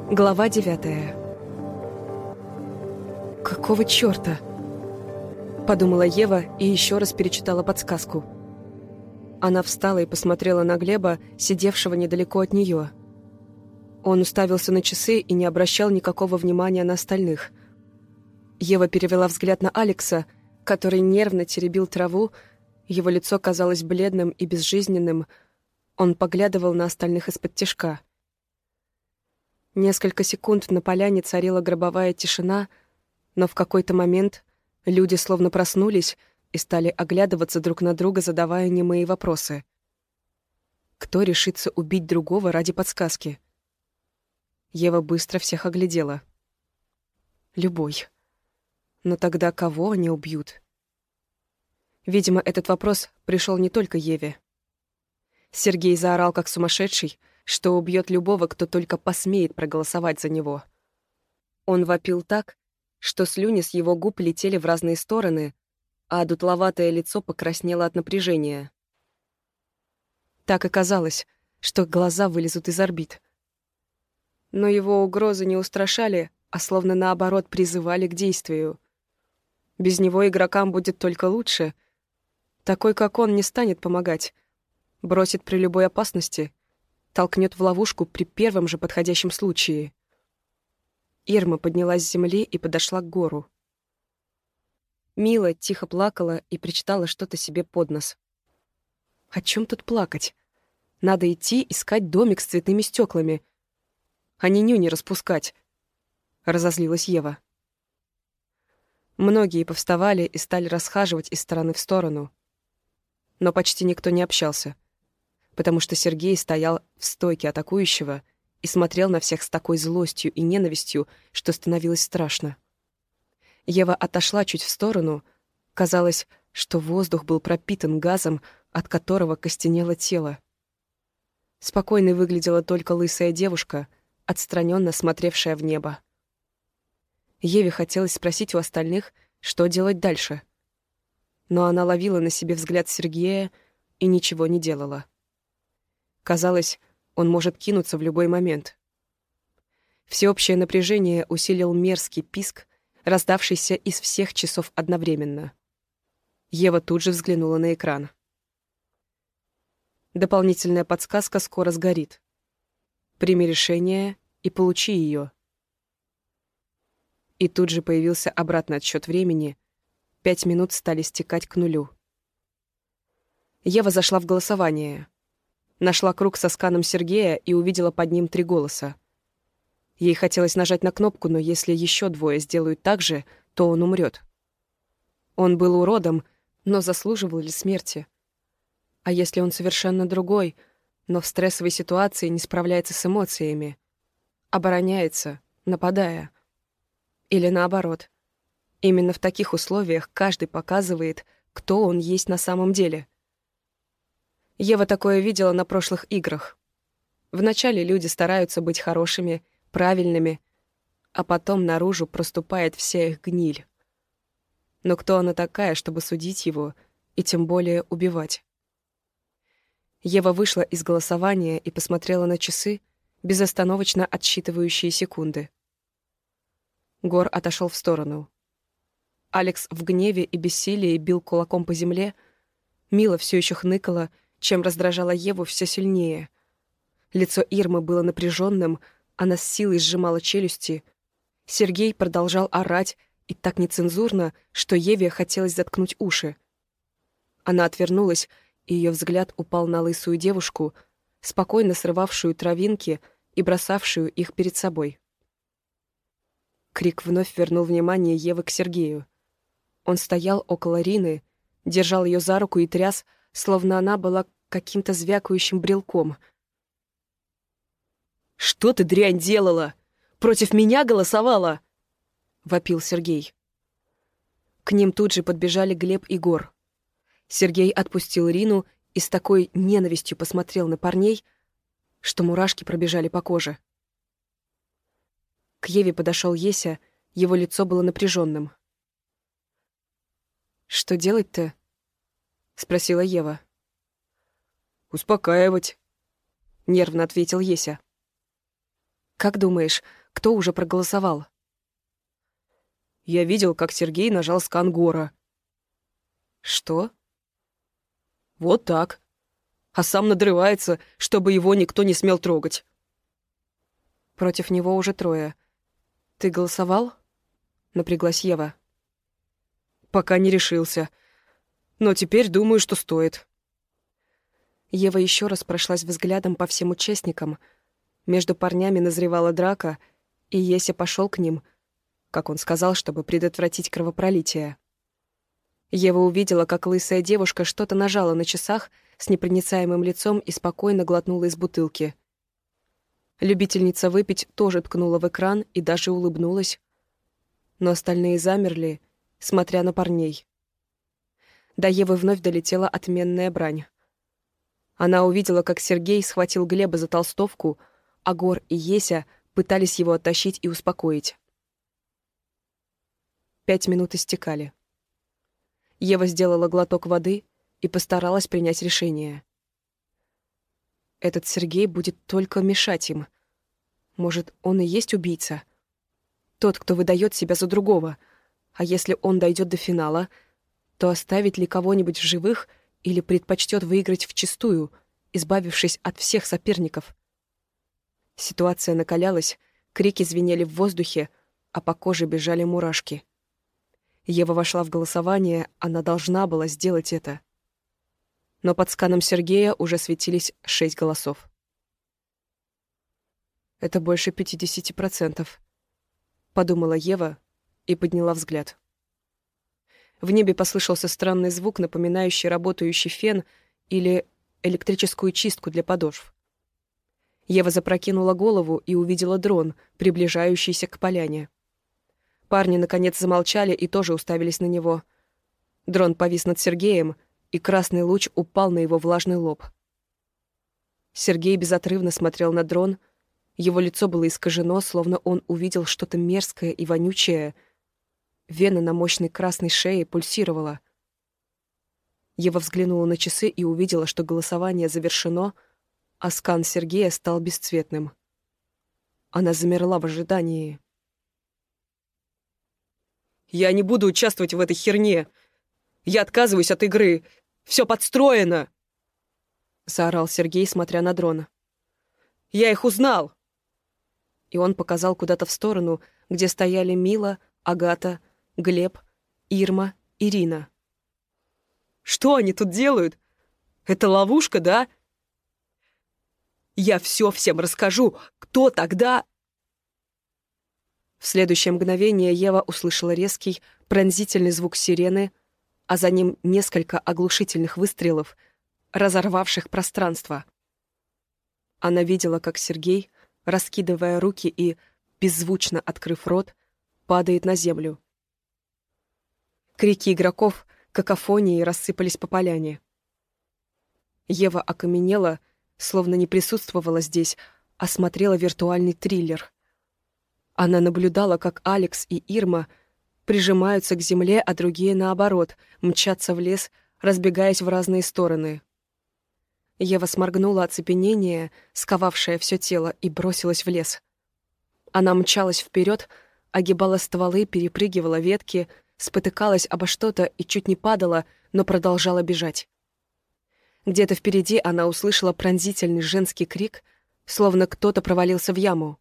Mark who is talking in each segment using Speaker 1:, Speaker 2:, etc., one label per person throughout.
Speaker 1: Глава 9. «Какого чёрта?» — подумала Ева и еще раз перечитала подсказку. Она встала и посмотрела на Глеба, сидевшего недалеко от нее. Он уставился на часы и не обращал никакого внимания на остальных. Ева перевела взгляд на Алекса, который нервно теребил траву, его лицо казалось бледным и безжизненным. Он поглядывал на остальных из-под тишка. Несколько секунд на поляне царила гробовая тишина, но в какой-то момент люди словно проснулись и стали оглядываться друг на друга, задавая немые вопросы. Кто решится убить другого ради подсказки? Ева быстро всех оглядела. Любой. Но тогда кого они убьют? Видимо, этот вопрос пришел не только Еве. Сергей заорал как сумасшедший, что убьет любого, кто только посмеет проголосовать за него. Он вопил так, что слюни с его губ летели в разные стороны, а дутловатое лицо покраснело от напряжения. Так и казалось, что глаза вылезут из орбит. Но его угрозы не устрашали, а словно наоборот призывали к действию. Без него игрокам будет только лучше. Такой, как он, не станет помогать. Бросит при любой опасности, толкнет в ловушку при первом же подходящем случае. Ирма поднялась с земли и подошла к Гору. Мила тихо плакала и причитала что-то себе под нос. О чем тут плакать? Надо идти искать домик с цветными стеклами, а не нюни распускать, — разозлилась Ева. Многие повставали и стали расхаживать из стороны в сторону. Но почти никто не общался, потому что Сергей стоял в стойке атакующего и смотрел на всех с такой злостью и ненавистью, что становилось страшно. Ева отошла чуть в сторону. Казалось, что воздух был пропитан газом, от которого костенело тело. Спокойной выглядела только лысая девушка, отстраненно смотревшая в небо. Еве хотелось спросить у остальных, что делать дальше. Но она ловила на себе взгляд Сергея и ничего не делала. Казалось, он может кинуться в любой момент. Всеобщее напряжение усилил мерзкий писк, раздавшийся из всех часов одновременно. Ева тут же взглянула на экран. Дополнительная подсказка скоро сгорит. Прими решение и получи ее. И тут же появился обратный отсчет времени. 5 минут стали стекать к нулю. Ева зашла в голосование. Нашла круг со сканом Сергея и увидела под ним 3 голоса. Ей хотелось нажать на кнопку, но если еще 2 сделают так же, то он умрет. Он был уродом, но заслуживал ли смерти? А если он совершенно другой, но в стрессовой ситуации не справляется с эмоциями, обороняется, нападая? Или наоборот? Именно в таких условиях каждый показывает, кто он есть на самом деле. Ева такое видела на прошлых играх. Вначале люди стараются быть хорошими, правильными, а потом наружу проступает вся их гниль. Но кто она такая, чтобы судить его и тем более убивать? Ева вышла из голосования и посмотрела на часы, безостановочно отсчитывающие секунды. Гор отошел в сторону. Алекс в гневе и бессилии бил кулаком по земле. Мила все еще хныкала, чем раздражала Еву все сильнее. Лицо Ирмы было напряженным, она с силой сжимала челюсти. Сергей продолжал орать и так нецензурно, что Еве хотелось заткнуть уши. Она отвернулась, и ее взгляд упал на лысую девушку, спокойно срывавшую травинки и бросавшую их перед собой. Крик вновь вернул внимание Евы к Сергею. Он стоял около Рины, держал ее за руку и тряс, словно она была каким-то звякающим брелком. «Что ты, дрянь, делала? Против меня голосовала?» — вопил Сергей. К ним тут же подбежали Глеб и Гор. Сергей отпустил Рину и с такой ненавистью посмотрел на парней, что мурашки пробежали по коже. К Еве подошел Еся, его лицо было напряженным. «Что делать-то?» — спросила Ева.
Speaker 2: «Успокаивать»,
Speaker 1: — нервно ответил Еся. Как думаешь, кто уже проголосовал?
Speaker 2: Я видел, как Сергей нажал скан Гора.
Speaker 1: Что?
Speaker 2: Вот так. А сам надрывается, чтобы его никто не смел трогать.
Speaker 1: Против него уже 3. Ты голосовал? Напряглась Ева.
Speaker 2: Пока не решился. Но теперь думаю, что стоит.
Speaker 1: Ева еще раз прошлась взглядом по всем участникам. Между парнями назревала драка, и Еся пошел к ним, как он сказал, чтобы предотвратить кровопролитие. Ева увидела, как лысая девушка что-то нажала на часах с непроницаемым лицом и спокойно глотнула из бутылки. Любительница выпить тоже ткнула в экран и даже улыбнулась, но остальные замерли, смотря на парней. До Евы вновь долетела отменная брань. Она увидела, как Сергей схватил Глеба за толстовку, а Гор и Еся пытались его оттащить и успокоить. 5 минут истекали. Ева сделала глоток воды и постаралась принять решение. Этот Сергей будет только мешать им. Может, он и есть убийца? Тот, кто выдает себя за другого. А если он дойдет до финала, то оставит ли кого-нибудь в живых или предпочтет выиграть вчистую, избавившись от всех соперников? Ситуация накалялась, крики звенели в воздухе, а по коже бежали мурашки. Ева вошла в голосование, она должна была сделать это. Но под сканом Сергея уже светились 6 голосов. Это больше 50%, подумала Ева и подняла взгляд. В небе послышался странный звук, напоминающий работающий фен или электрическую чистку для подошв. Ева запрокинула голову и увидела дрон, приближающийся к поляне. Парни, наконец, замолчали и тоже уставились на него. Дрон повис над Сергеем, и красный луч упал на его влажный лоб. Сергей безотрывно смотрел на дрон. Его лицо было искажено, словно он увидел что-то мерзкое и вонючее. Вена на мощной красной шее пульсировала. Ева взглянула на часы и увидела, что голосование завершено, а скан Сергея стал бесцветным. Она замерла в ожидании.
Speaker 2: Я не буду участвовать в этой херне. Я отказываюсь от игры. Все подстроено!» — заорал Сергей, смотря на дрона. «Я их узнал!»
Speaker 1: И он показал куда-то в сторону, где стояли Мила, Агата, Глеб, Ирма, Ирина.
Speaker 2: «Что они тут делают? Это ловушка, да? Я все всем расскажу. Кто тогда...»
Speaker 1: В следующее мгновение Ева услышала резкий, пронзительный звук сирены, а за ним несколько оглушительных выстрелов, разорвавших пространство. Она видела, как Сергей, раскидывая руки и, беззвучно открыв рот, падает на землю. Крики игроков какофонией рассыпались по поляне. Ева окаменела, словно не присутствовала здесь, а смотрела виртуальный триллер. Она наблюдала, как Алекс и Ирма прижимаются к земле, а другие, наоборот, мчатся в лес, разбегаясь в разные стороны. Ева сморгнула оцепенение, сковавшее все тело, и бросилась в лес. Она мчалась вперед, огибала стволы, перепрыгивала ветки, спотыкалась обо что-то и чуть не падала, но продолжала бежать. Где-то впереди она услышала пронзительный женский крик, словно кто-то провалился в яму.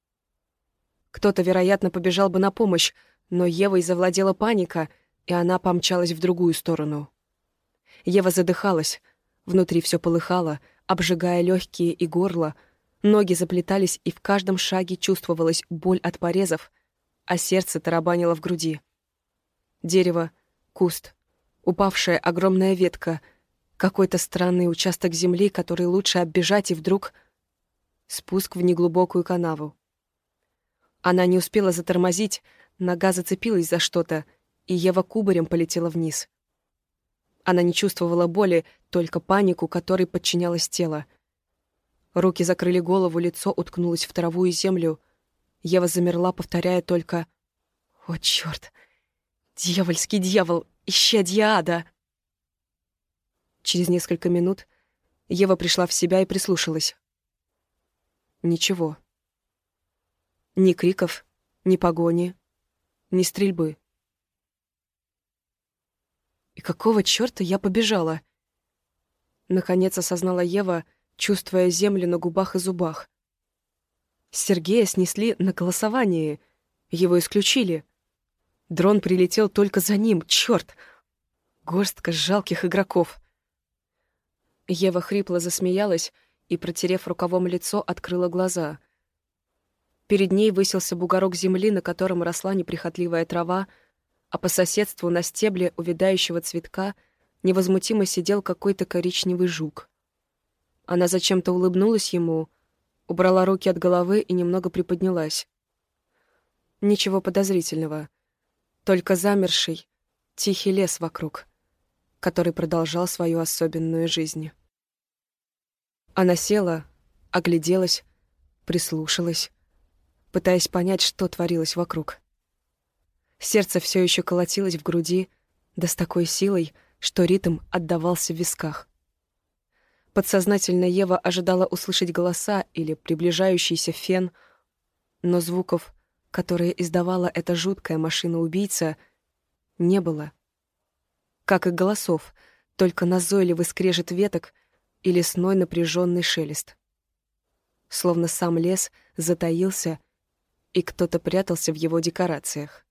Speaker 1: Кто-то, вероятно, побежал бы на помощь, но Евой завладела паника, и она помчалась в другую сторону. Ева задыхалась, внутри все полыхало, обжигая легкие и горло, ноги заплетались, и в каждом шаге чувствовалась боль от порезов, а сердце тарабанило в груди. Дерево, куст, упавшая огромная ветка, какой-то странный участок земли, который лучше оббежать, и вдруг спуск в неглубокую канаву. Она не успела затормозить, нога зацепилась за что-то, и Ева кубарем полетела вниз. Она не чувствовала боли, только панику, которой подчинялось тело. Руки закрыли голову, лицо уткнулось в траву и землю. Ева замерла, повторяя только: «О, чёрт! Дьявольский дьявол! Исчадье ада!» Через несколько минут Ева пришла в себя и прислушалась. Ничего. Ни криков, ни погони, ни стрельбы. И какого чёрта я побежала? Наконец осознала Ева, чувствуя землю на губах и зубах. Сергея снесли на голосовании. Его исключили. Дрон прилетел только за ним. Чёрт! Горстка жалких игроков. Ева хрипло засмеялась и, протерев рукавом лицо, открыла глаза. Перед ней высился бугорок земли, на котором росла неприхотливая трава, а по соседству на стебле увядающего цветка невозмутимо сидел какой-то коричневый жук. Она зачем-то улыбнулась ему, убрала руки от головы и немного приподнялась. Ничего подозрительного, только замерший, тихий лес вокруг, который продолжал свою особенную жизнь. Она села, огляделась, прислушалась, пытаясь понять, что творилось вокруг. Сердце все еще колотилось в груди, да с такой силой, что ритм отдавался в висках. Подсознательно Ева ожидала услышать голоса или приближающийся фен, но звуков, которые издавала эта жуткая машина-убийца, не было. Как и голосов, только назойливый скрежет веток и лесной напряженный шелест. Словно сам лес затаился, и кто-то прятался в его декорациях.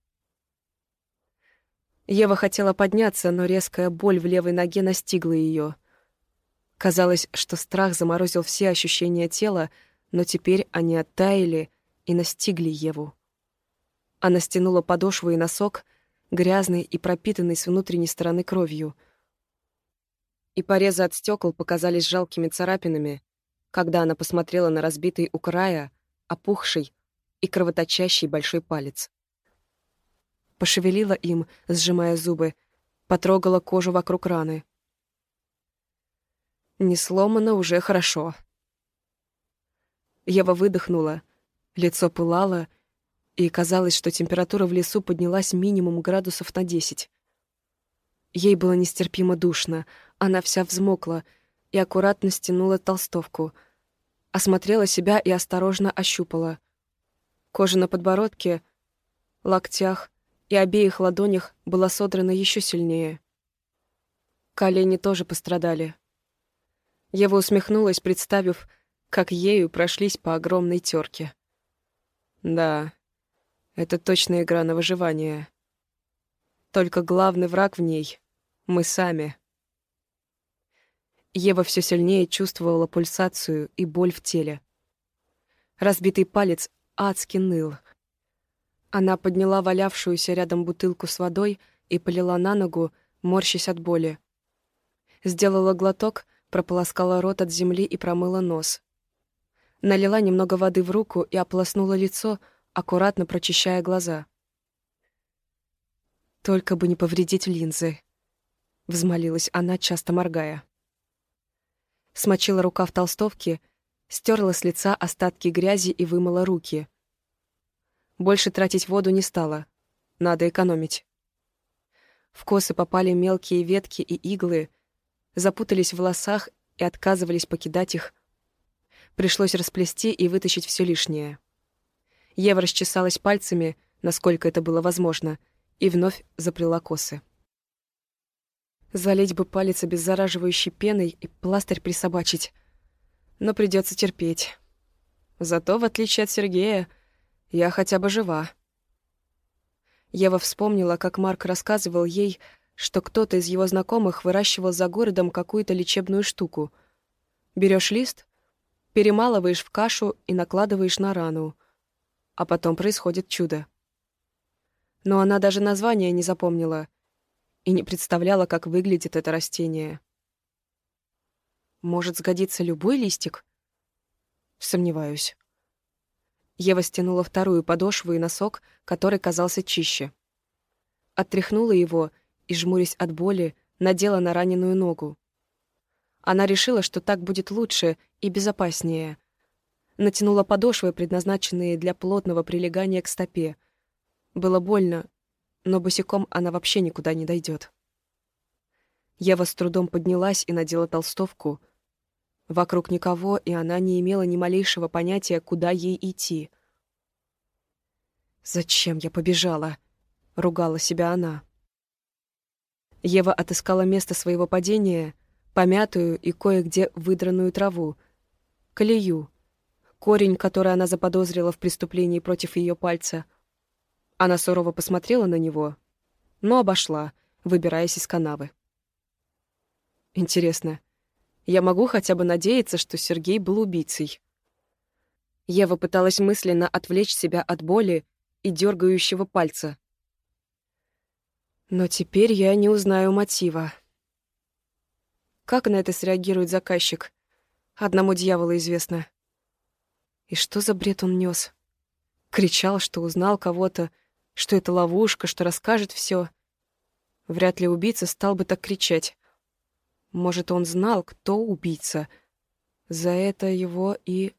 Speaker 1: Ева хотела подняться, но резкая боль в левой ноге настигла ее. Казалось, что страх заморозил все ощущения тела, но теперь они оттаяли и настигли Еву. Она стянула подошву и носок, грязный и пропитанный с внутренней стороны кровью. И порезы от стекол показались жалкими царапинами, когда она посмотрела на разбитый у края, опухший и кровоточащий большой палец. Пошевелила им, сжимая зубы, потрогала кожу вокруг раны. Не сломано уже хорошо. Ева выдохнула, лицо пылало, и казалось, что температура в лесу поднялась минимум градусов на 10. Ей было нестерпимо душно, она вся взмокла и аккуратно стянула толстовку, осмотрела себя и осторожно ощупала. Кожа на подбородке, локтях и обеих ладонях была содрана еще сильнее. Колени тоже пострадали. Ева усмехнулась, представив, как ею прошлись по огромной терке. Да, это точно игра на выживание. Только главный враг в ней — мы сами. Ева все сильнее чувствовала пульсацию и боль в теле. Разбитый палец адски ныл. Она подняла валявшуюся рядом бутылку с водой и полила на ногу, морщась от боли. Сделала глоток, прополоскала рот от земли и промыла нос. Налила немного воды в руку и ополоснула лицо, аккуратно прочищая глаза. «Только бы не повредить линзы», — взмолилась она, часто моргая. Смочила рукав толстовки, стерла с лица остатки грязи и вымыла руки. Больше тратить воду не стала. Надо экономить. В косы попали мелкие ветки и иглы, запутались в волосах и отказывались покидать их. Пришлось расплести и вытащить все лишнее. Ева расчесалась пальцами, насколько это было возможно, и вновь заплела косы. Залить бы палец обеззараживающей пеной и пластырь присобачить. Но придется терпеть. Зато, в отличие от Сергея, я хотя бы жива. Ева вспомнила, как Марк рассказывал ей, что кто-то из его знакомых выращивал за городом какую-то лечебную штуку. Берешь лист, перемалываешь в кашу и накладываешь на рану. А потом происходит чудо. Но она даже название не запомнила и не представляла, как выглядит это растение. Может, сгодится любой листик? Сомневаюсь. Ева стянула вторую подошву и носок, который казался чище. Оттряхнула его и, жмурясь от боли, надела на раненую ногу. Она решила, что так будет лучше и безопаснее. Натянула подошвы, предназначенные для плотного прилегания к стопе. Было больно, но босиком она вообще никуда не дойдет. Ева с трудом поднялась и надела толстовку. Вокруг никого, и она не имела ни малейшего понятия, куда ей идти. «Зачем я побежала?» — ругала себя она. Ева отыскала место своего падения, помятую и кое-где выдранную траву, колею, корень, который она заподозрила в преступлении против ее пальца. Она сурово посмотрела на него, но обошла, выбираясь из канавы. Интересно, я могу хотя бы надеяться, что Сергей был убийцей? Ева пыталась мысленно отвлечь себя от боли и дергающего пальца. Но теперь я не узнаю мотива. Как на это среагирует заказчик? Одному дьяволу известно. И что за бред он нес? Кричал, что узнал кого-то, что это ловушка, что расскажет все. Вряд ли убийца стал бы так кричать. Может, он знал, кто убийца. За это его и...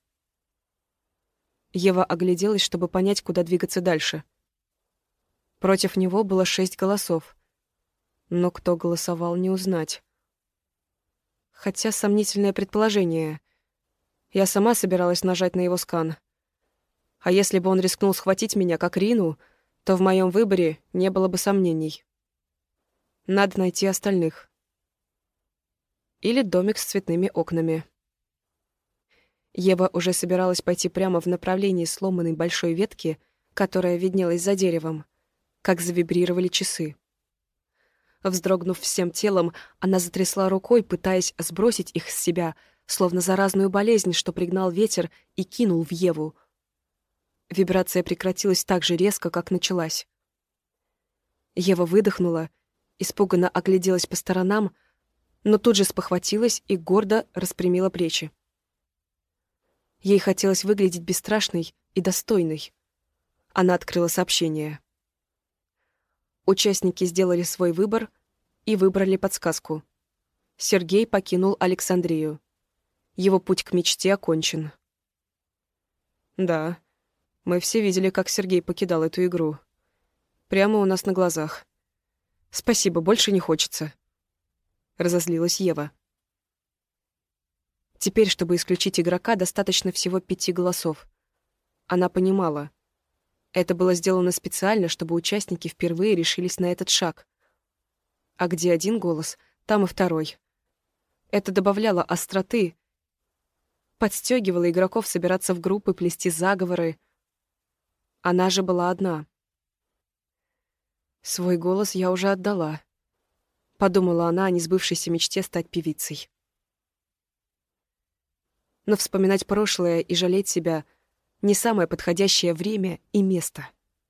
Speaker 1: Ева огляделась, чтобы понять, куда двигаться дальше. Против него было 6 голосов. Но кто голосовал, не узнать. Хотя сомнительное предположение. Я сама собиралась нажать на его скан. А если бы он рискнул схватить меня, как Рину, то в моем выборе не было бы сомнений. Надо найти остальных. Или домик с цветными окнами. Ева уже собиралась пойти прямо в направлении сломанной большой ветки, которая виднелась за деревом, как завибрировали часы. Вздрогнув всем телом, она затрясла рукой, пытаясь сбросить их с себя, словно заразную болезнь, что пригнал ветер и кинул в Еву. Вибрация прекратилась так же резко, как началась. Ева выдохнула, испуганно огляделась по сторонам, но тут же спохватилась и гордо распрямила плечи. Ей хотелось выглядеть бесстрашной и достойной. Она открыла сообщение. Участники сделали свой выбор и выбрали подсказку. Сергей покинул Александрию. Его путь к мечте окончен. Да, мы все видели, как Сергей покидал эту игру. Прямо у нас на глазах. Спасибо, больше не хочется. Разозлилась Ева. Теперь, чтобы исключить игрока, достаточно всего 5 голосов. Она понимала. Это было сделано специально, чтобы участники впервые решились на этот шаг. А где один голос, там и второй. Это добавляло остроты, подстегивало игроков собираться в группы, плести заговоры. Она же была одна. «Свой голос я уже отдала», — подумала она о несбывшейся мечте стать певицей. Но вспоминать прошлое и жалеть себя — не самое подходящее время и место.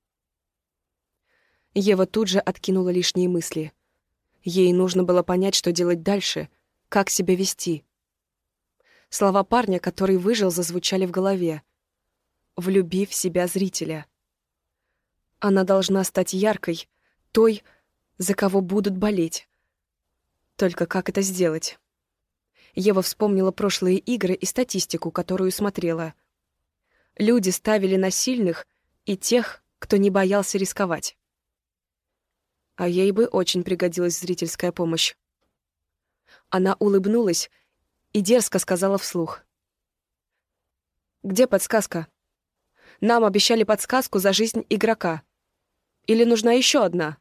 Speaker 1: Ева тут же откинула лишние мысли. Ей нужно было понять, что делать дальше, как себя вести. Слова парня, который выжил, зазвучали в голове. «Влюби в себя зрителя». Она должна стать яркой, той, за кого будут болеть. Только как это сделать? Ева вспомнила прошлые игры и статистику, которую смотрела. Люди ставили на сильных и тех, кто не боялся рисковать. А ей бы очень пригодилась зрительская помощь. Она улыбнулась и дерзко сказала вслух. «Где подсказка? Нам обещали подсказку за жизнь игрока. Или нужна еще одна?»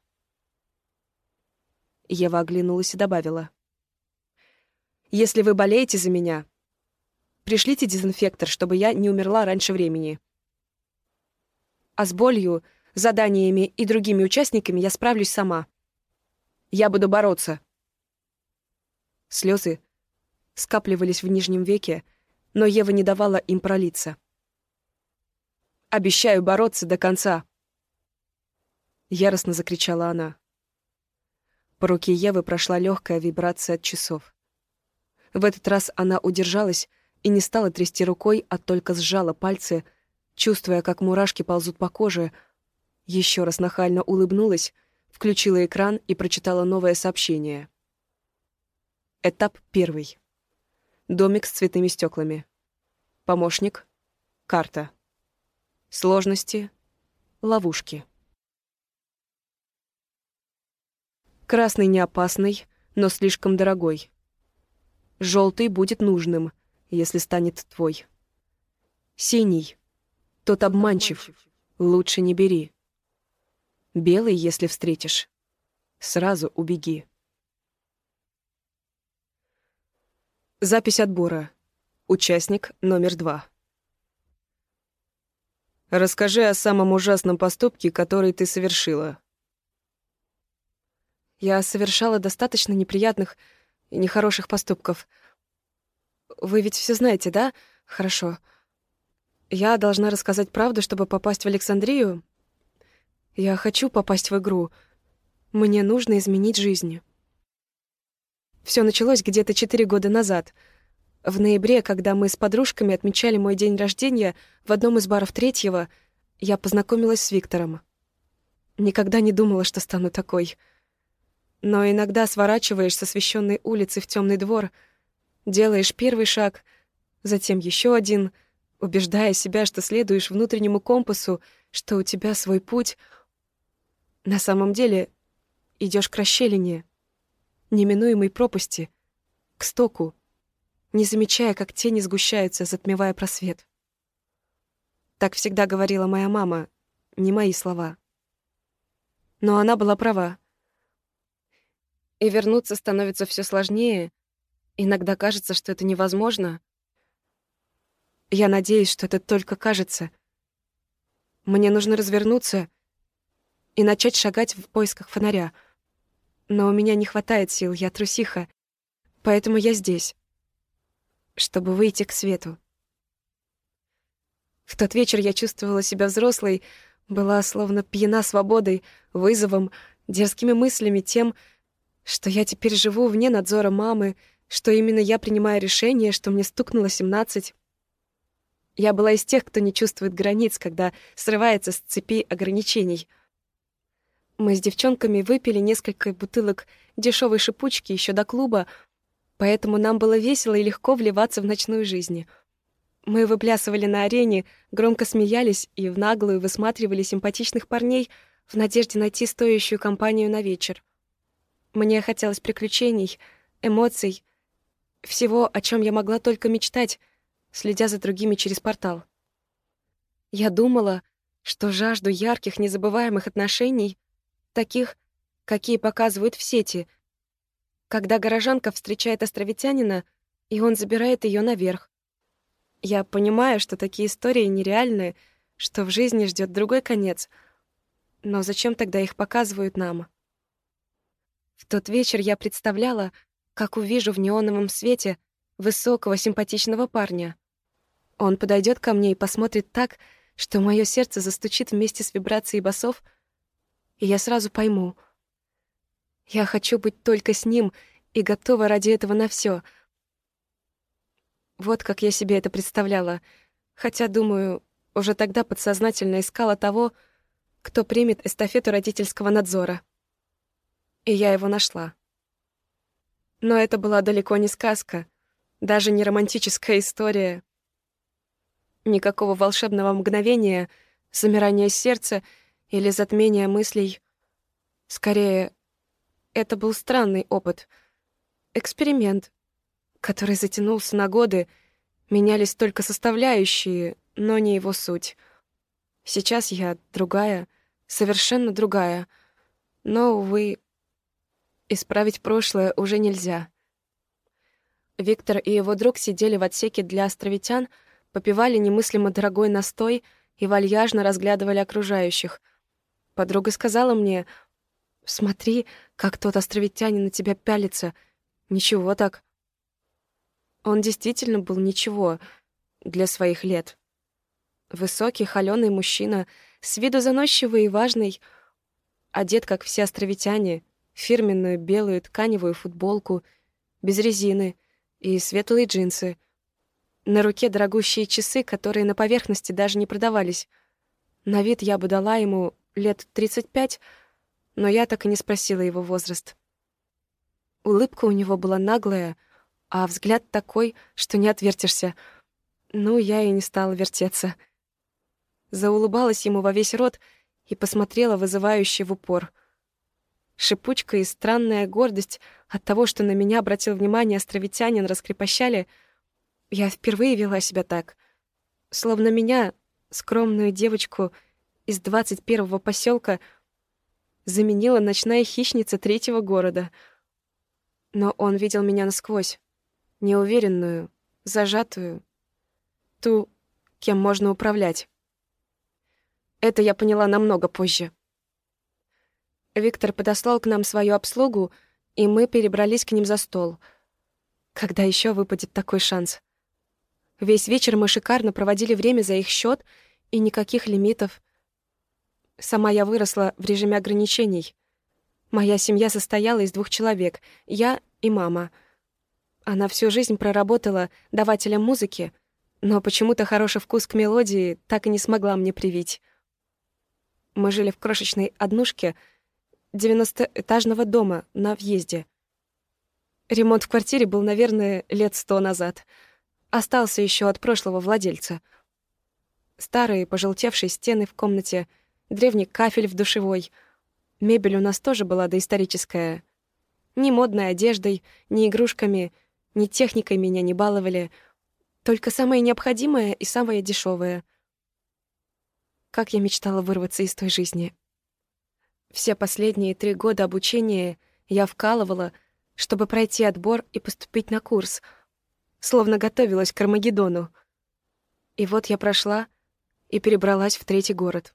Speaker 1: Ева оглянулась и добавила. «Если вы болеете за меня, пришлите дезинфектор, чтобы я не умерла раньше времени. А с болью, заданиями и другими участниками я справлюсь сама. Я буду бороться». Слезы скапливались в нижнем веке, но Ева не давала им пролиться. «Обещаю бороться до конца!» Яростно закричала она. По руке Евы прошла легкая вибрация от часов. В этот раз она удержалась и не стала трясти рукой, а только сжала пальцы, чувствуя, как мурашки ползут по коже. Еще раз нахально улыбнулась, включила экран и прочитала новое сообщение. Этап 1. Домик с цветными стеклами. Помощник. Карта. Сложности. Ловушки. Красный не опасный, но слишком дорогой. Желтый будет нужным, если станет твой. Синий. Тот обманчив, лучше не бери. Белый, если встретишь, сразу убеги. Запись отбора. Участник номер 2. Расскажи о самом ужасном поступке, который ты совершила. Я совершала достаточно неприятных и нехороших поступков. Вы ведь все знаете, да? Хорошо. Я должна рассказать правду, чтобы попасть в Александрию? Я хочу попасть в игру. Мне нужно изменить жизнь. Все началось где-то 4 года назад. В ноябре, когда мы с подружками отмечали мой день рождения в одном из баров Третьего, я познакомилась с Виктором. Никогда не думала, что стану такой. Но иногда сворачиваешь с освещенной улицы в темный двор, делаешь первый шаг, затем еще один, убеждая себя, что следуешь внутреннему компасу, что у тебя свой путь. На самом деле идешь к расщелине, неминуемой пропасти, к стоку, не замечая, как тени сгущаются, затмевая просвет. Так всегда говорила моя мама, не мои слова. Но она была права. И вернуться становится все сложнее. Иногда кажется, что это невозможно. Я надеюсь, что это только кажется. Мне нужно развернуться и начать шагать в поисках фонаря. Но у меня не хватает сил, я трусиха. Поэтому я здесь, чтобы выйти к свету. В тот вечер я чувствовала себя взрослой, была словно пьяна свободой, вызовом, дерзкими мыслями, тем, что я теперь живу вне надзора мамы, что именно я принимаю решение, что мне стукнуло 17. Я была из тех, кто не чувствует границ, когда срывается с цепи ограничений. Мы с девчонками выпили несколько бутылок дешевой шипучки еще до клуба, поэтому нам было весело и легко вливаться в ночную жизнь. Мы выплясывали на арене, громко смеялись и в наглую высматривали симпатичных парней в надежде найти стоящую компанию на вечер. Мне хотелось приключений, эмоций, всего, о чем я могла только мечтать, следя за другими через портал. Я думала, что жажду ярких, незабываемых отношений, таких, какие показывают в сети, когда горожанка встречает островитянина, и он забирает ее наверх. Я понимаю, что такие истории нереальны, что в жизни ждет другой конец, но зачем тогда их показывают нам? В тот вечер я представляла, как увижу в неоновом свете высокого, симпатичного парня. Он подойдет ко мне и посмотрит так, что мое сердце застучит вместе с вибрацией басов, и я сразу пойму. Я хочу быть только с ним и готова ради этого на все. Вот как я себе это представляла, хотя, думаю, уже тогда подсознательно искала того, кто примет эстафету родительского надзора. И я его нашла. Но это была далеко не сказка, даже не романтическая история. Никакого волшебного мгновения, замирания сердца или затмения мыслей. Скорее, это был странный опыт, эксперимент, который затянулся на годы, менялись только составляющие, но не его суть. Сейчас я другая, совершенно другая, но, увы, исправить прошлое уже нельзя. Виктор и его друг сидели в отсеке для островитян, попивали немыслимо дорогой настой и вальяжно разглядывали окружающих. Подруга сказала мне: «Смотри, как тот островитянин на тебя пялится. Ничего так». Он действительно был ничего для своих лет. Высокий, холёный мужчина, с виду заносчивый и важный, одет, как все островитяне, в фирменную белую тканевую футболку, без резины и светлые джинсы. На руке дорогущие часы, которые на поверхности даже не продавались. На вид я бы дала ему лет 35, но я так и не спросила его возраст. Улыбка у него была наглая, а взгляд такой, что не отвертишься. Ну, я и не стала вертеться. Заулыбалась ему во весь рот и посмотрела вызывающе в упор. Шипучка и странная гордость от того, что на меня обратил внимание островитянин, раскрепощали. Я впервые вела себя так, словно меня, скромную девочку, из 21-го поселка заменила ночная хищница 3-го города. Но он видел меня насквозь, неуверенную, зажатую, ту, кем можно управлять. Это я поняла намного позже. Виктор подослал к нам свою обслугу, и мы перебрались к ним за стол. Когда еще выпадет такой шанс? Весь вечер мы шикарно проводили время за их счет, и никаких лимитов. Сама я выросла в режиме ограничений. Моя семья состояла из 2 человек — я и мама. Она всю жизнь проработала давателем музыки, но почему-то хороший вкус к мелодии так и не смогла мне привить. Мы жили в крошечной однушке 90-этажного дома на въезде. Ремонт в квартире был, наверное, лет 100 назад. Остался еще от прошлого владельца. Старые пожелтевшие стены в комнате, древний кафель в душевой. Мебель у нас тоже была доисторическая. Ни модной одеждой, ни игрушками, ни техникой меня не баловали. Только самое необходимое и самое дешевое. Как я мечтала вырваться из той жизни. Все последние 3 года обучения я вкалывала, чтобы пройти отбор и поступить на курс, словно готовилась к Армагеддону. И вот я прошла и перебралась в 3-й город.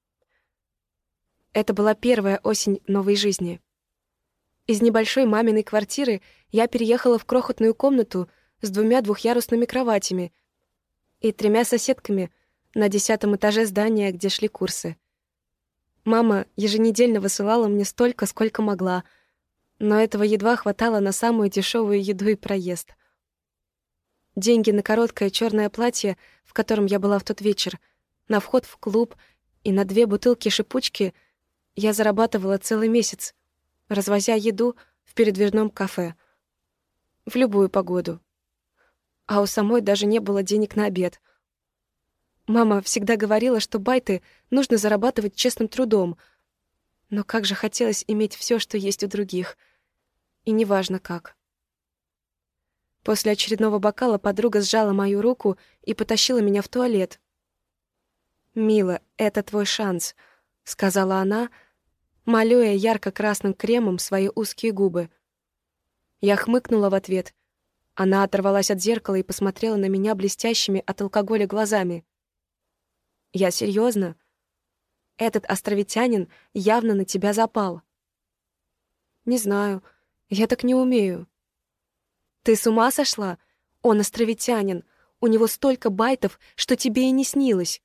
Speaker 1: Это была первая осень новой жизни. Из небольшой маминой квартиры я переехала в крохотную комнату с 2 двухъярусными кроватями и 3 соседками на 10-м этаже здания, где шли курсы. Мама еженедельно высылала мне столько, сколько могла, но этого едва хватало на самую дешевую еду и проезд. Деньги на короткое черное платье, в котором я была в тот вечер, на вход в клуб и на 2 бутылки шипучки я зарабатывала целый месяц, развозя еду в передвижном кафе. В любую погоду. А у самой даже не было денег на обед. Мама всегда говорила, что байты нужно зарабатывать честным трудом. Но как же хотелось иметь все, что есть у других. И неважно как. После очередного бокала подруга сжала мою руку и потащила меня в туалет. «Мила, это твой шанс», — сказала она, малюя ярко-красным кремом свои узкие губы. Я хмыкнула в ответ. Она оторвалась от зеркала и посмотрела на меня блестящими от алкоголя глазами. «Я серьезно. Этот островитянин явно на тебя запал». «Не знаю. Я так не умею». «Ты с ума сошла? Он островитянин. У него столько байтов, что тебе и не снилось».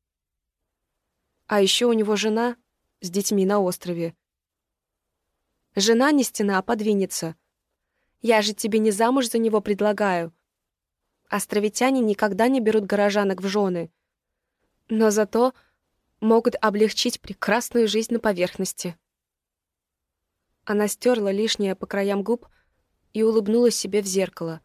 Speaker 1: А еще у него жена с детьми на острове. «Жена не стена, а подвинется. Я же тебе не замуж за него предлагаю. Островитяне никогда не берут горожанок в жены. Но зато могут облегчить прекрасную жизнь на поверхности». Она стерла лишнее по краям губ и улыбнулась себе в зеркало.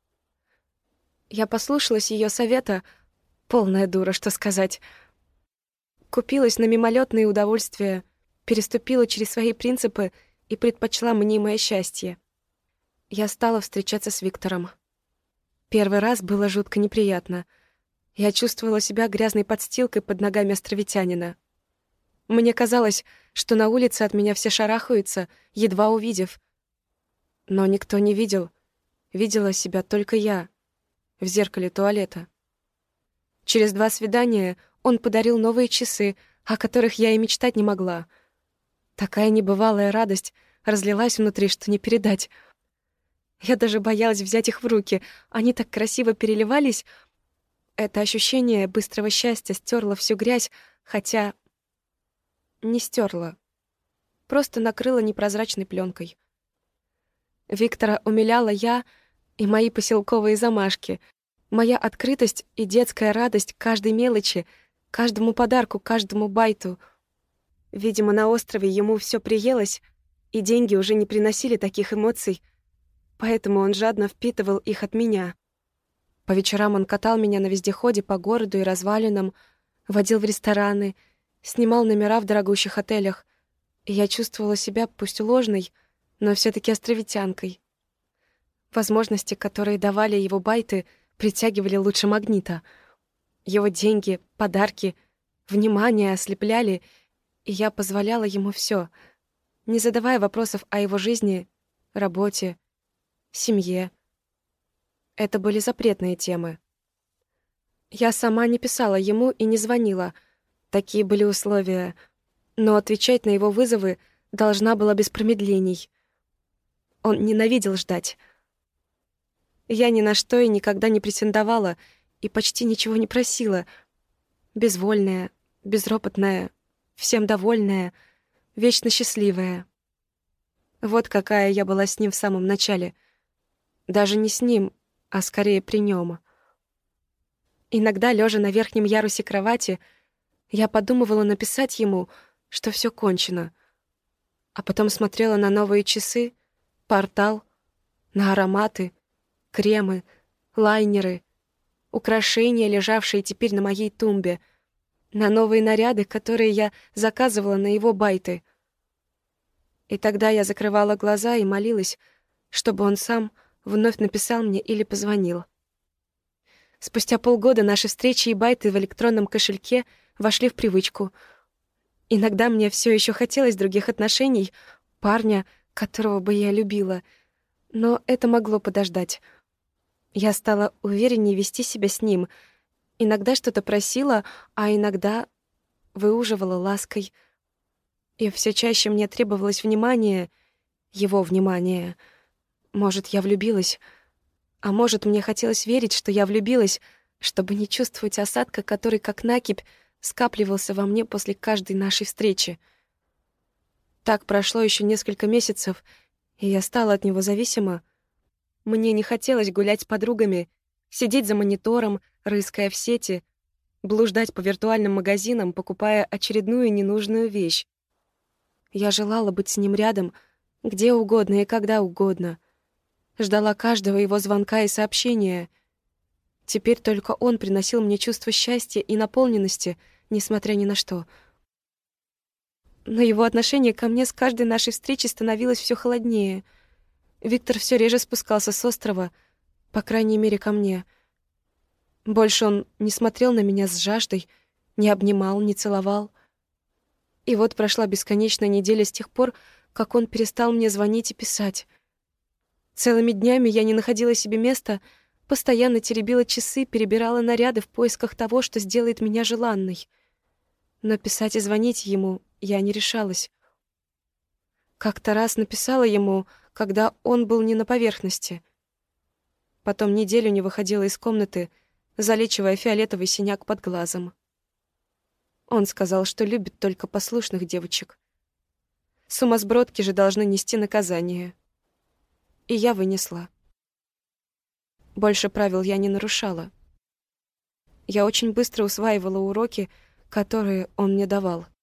Speaker 1: Я послушалась ее совета, полная дура, что сказать. Купилась на мимолетные удовольствия, переступила через свои принципы и предпочла мнимое счастье. Я стала встречаться с Виктором. Первый раз было жутко неприятно. Я чувствовала себя грязной подстилкой под ногами островитянина. Мне казалось, что на улице от меня все шарахаются, едва увидев. Но никто не видел. Видела себя только я в зеркале туалета. Через 2 свидания он подарил новые часы, о которых я и мечтать не могла. Такая небывалая радость разлилась внутри, что не передать. Я даже боялась взять их в руки. Они так красиво переливались. Это ощущение быстрого счастья стерло всю грязь, хотя не стерла. Просто накрыла непрозрачной пленкой. Виктора умиляла я и мои поселковые замашки, моя открытость и детская радость к каждой мелочи, каждому подарку, каждому байту. Видимо, на острове ему все приелось, и деньги уже не приносили таких эмоций, поэтому он жадно впитывал их от меня. По вечерам он катал меня на вездеходе по городу и развалинам, водил в рестораны, снимал номера в дорогущих отелях, и я чувствовала себя пусть ложной, но все-таки островитянкой. Возможности, которые давали его байты, притягивали лучше магнита. Его деньги, подарки, внимание ослепляли, и я позволяла ему все, не задавая вопросов о его жизни, работе, семье. Это были запретные темы. Я сама не писала ему и не звонила. Такие были условия. Но отвечать на его вызовы должна была без промедлений. Он ненавидел ждать. Я ни на что и никогда не претендовала и почти ничего не просила. Безвольная, безропотная, всем довольная, вечно счастливая. Вот какая я была с ним в самом начале. Даже не с ним, а скорее при нем. Иногда, лежа на верхнем ярусе кровати, я подумывала написать ему, что все кончено, а потом смотрела на новые часы, портал, на ароматы, кремы, лайнеры, украшения, лежавшие теперь на моей тумбе, на новые наряды, которые я заказывала на его байты. И тогда я закрывала глаза и молилась, чтобы он сам вновь написал мне или позвонил. Спустя полгода наши встречи и байты в электронном кошельке вошли в привычку. Иногда мне все еще хотелось других отношений, парня, которого бы я любила, но это могло подождать. Я стала увереннее вести себя с ним. Иногда что-то просила, а иногда выуживала лаской. И все чаще мне требовалось внимание, его внимание. Может, я влюбилась, а может, мне хотелось верить, что я влюбилась, чтобы не чувствовать осадка, который, как накипь, скапливался во мне после каждой нашей встречи. Так прошло еще несколько месяцев, и я стала от него зависима. Мне не хотелось гулять с подругами, сидеть за монитором, рыская в сети, блуждать по виртуальным магазинам, покупая очередную ненужную вещь. Я желала быть с ним рядом, где угодно и когда угодно. Ждала каждого его звонка и сообщения. Теперь только он приносил мне чувство счастья и наполненности, несмотря ни на что. Но его отношение ко мне с каждой нашей встречей становилось все холоднее. Виктор все реже спускался с острова, по крайней мере, ко мне. Больше он не смотрел на меня с жаждой, не обнимал, не целовал. И вот прошла бесконечная неделя с тех пор, как он перестал мне звонить и писать. Целыми днями я не находила себе места, постоянно теребила часы, перебирала наряды в поисках того, что сделает меня желанной. Но писать и звонить ему я не решалась. Как-то раз написала ему, когда он был не на поверхности. Потом неделю не выходила из комнаты, залечивая фиолетовый синяк под глазом. Он сказал, что любит только послушных девочек. Сумасбродки же должны нести наказание. И я вынесла. Больше правил я не нарушала. Я очень быстро усваивала уроки, которые он мне давал.